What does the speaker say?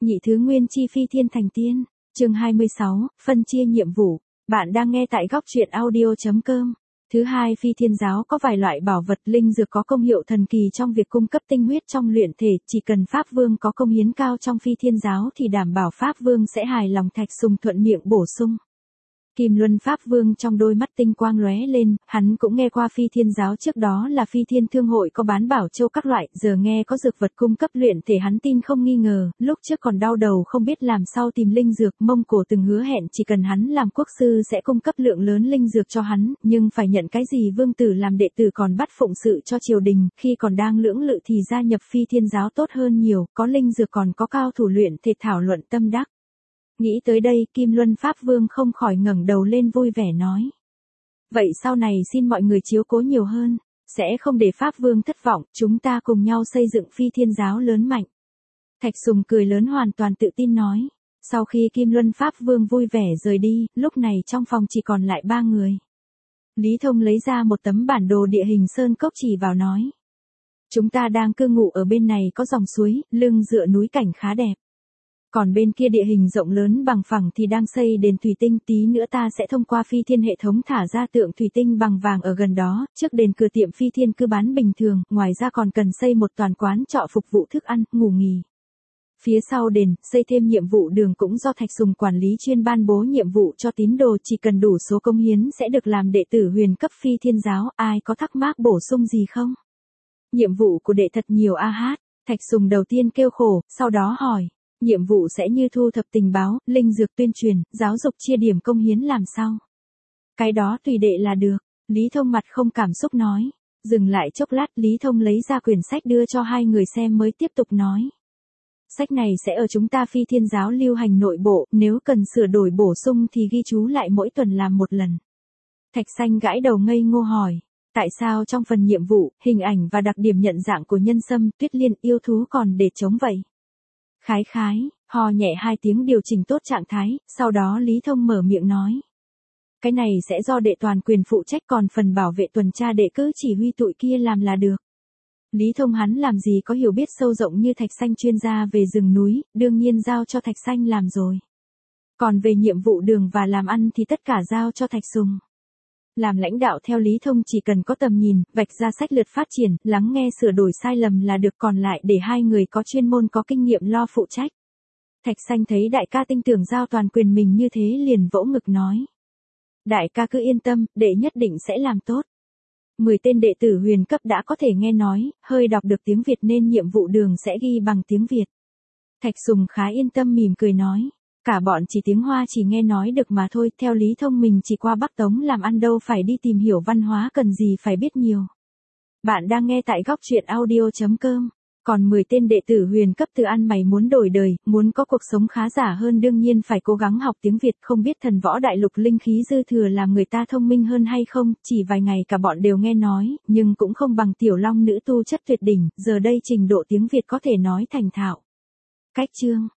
Nhị thứ nguyên chi phi thiên thành tiên. Chương 26, phân chia nhiệm vụ. Bạn đang nghe tại góc truyện audio.com. Thứ hai, phi thiên giáo có vài loại bảo vật linh dược có công hiệu thần kỳ trong việc cung cấp tinh huyết trong luyện thể, chỉ cần Pháp Vương có công hiến cao trong phi thiên giáo thì đảm bảo Pháp Vương sẽ hài lòng. Thạch Sùng thuận miệng bổ sung. Kim Luân Pháp Vương trong đôi mắt tinh quang lóe lên, hắn cũng nghe qua phi thiên giáo trước đó là phi thiên thương hội có bán bảo châu các loại, giờ nghe có dược vật cung cấp luyện thể hắn tin không nghi ngờ, lúc trước còn đau đầu không biết làm sao tìm linh dược, Mông Cổ từng hứa hẹn chỉ cần hắn làm quốc sư sẽ cung cấp lượng lớn linh dược cho hắn, nhưng phải nhận cái gì vương tử làm đệ tử còn bắt phụng sự cho triều đình, khi còn đang lưỡng lự thì gia nhập phi thiên giáo tốt hơn nhiều, có linh dược còn có cao thủ luyện thể thảo luận tâm đắc. Nghĩ tới đây, Kim Luân Pháp Vương không khỏi ngẩng đầu lên vui vẻ nói. Vậy sau này xin mọi người chiếu cố nhiều hơn, sẽ không để Pháp Vương thất vọng, chúng ta cùng nhau xây dựng phi thiên giáo lớn mạnh. Thạch Sùng cười lớn hoàn toàn tự tin nói. Sau khi Kim Luân Pháp Vương vui vẻ rời đi, lúc này trong phòng chỉ còn lại 3 người. Lý Thông lấy ra một tấm bản đồ địa hình sơn cốc chỉ vào nói. Chúng ta đang cư ngụ ở bên này có dòng suối, lưng dựa núi cảnh khá đẹp. Còn bên kia địa hình rộng lớn bằng phẳng thì đang xây đền thủy tinh, tí nữa ta sẽ thông qua phi thiên hệ thống thả ra tượng thủy tinh bằng vàng ở gần đó, trước đền cửa tiệm phi thiên cứ bán bình thường, ngoài ra còn cần xây một toàn quán trọ phục vụ thức ăn, ngủ nghỉ. Phía sau đền, xây thêm nhiệm vụ đường cũng do Thạch Sùng quản lý chuyên ban bố nhiệm vụ cho tín đồ, chỉ cần đủ số công hiến sẽ được làm đệ tử huyền cấp phi thiên giáo, ai có thắc mắc bổ sung gì không? Nhiệm vụ của đệ thật nhiều a hát, Thạch Sùng đầu tiên kêu khổ, sau đó hỏi. Nhiệm vụ sẽ như thu thập tình báo, linh dược tuyên truyền, giáo dục chia điểm công hiến làm sao? Cái đó tùy đệ là được, Lý Thông mặt không cảm xúc nói. Dừng lại chốc lát, Lý Thông lấy ra quyển sách đưa cho hai người xem mới tiếp tục nói. Sách này sẽ ở chúng ta phi thiên giáo lưu hành nội bộ, nếu cần sửa đổi bổ sung thì ghi chú lại mỗi tuần làm một lần. Thạch Xanh gãi đầu ngây ngô hỏi. Tại sao trong phần nhiệm vụ, hình ảnh và đặc điểm nhận dạng của nhân sâm, tuyết liên, yêu thú còn để trống vậy? Khái, ho nhẹ 2 tiếng điều chỉnh tốt trạng thái, sau đó Lý Thông mở miệng nói. Cái này sẽ do đệ toàn quyền phụ trách, còn phần bảo vệ tuần tra đệ cứ chỉ huy tụi kia làm là được. Lý Thông hắn làm gì có hiểu biết sâu rộng như Thạch Xanh chuyên gia về rừng núi, đương nhiên giao cho Thạch Xanh làm rồi. Còn về nhiệm vụ đường và làm ăn thì tất cả giao cho Thạch Sùng. Làm lãnh đạo theo Lý Thông chỉ cần có tầm nhìn, vạch ra sách lược phát triển, lắng nghe sửa đổi sai lầm là được, còn lại để hai người có chuyên môn có kinh nghiệm lo phụ trách. Thạch Xanh thấy đại ca tin tưởng giao toàn quyền mình như thế liền vỗ ngực nói. Đại ca cứ yên tâm, đệ nhất định sẽ làm tốt. 10 tên đệ tử huyền cấp đã có thể nghe nói, hơi đọc được tiếng Việt nên nhiệm vụ đường sẽ ghi bằng tiếng Việt. Thạch Sùng khá yên tâm mỉm cười nói. Cả bọn chỉ tiếng Hoa chỉ nghe nói được mà thôi, theo Lý Thông mình chỉ qua Bắc Tống làm ăn đâu phải đi tìm hiểu văn hóa cần gì phải biết nhiều. Bạn đang nghe tại góc truyện audio.com. Còn 10 tên đệ tử huyền cấp từ ăn mày muốn đổi đời, muốn có cuộc sống khá giả hơn đương nhiên phải cố gắng học tiếng Việt, không biết thần võ đại lục linh khí dư thừa làm người ta thông minh hơn hay không, chỉ vài ngày cả bọn đều nghe nói, nhưng cũng không bằng Tiểu Long nữ tu chất tuyệt đỉnh, giờ đây trình độ tiếng Việt có thể nói thành thạo. Cách chương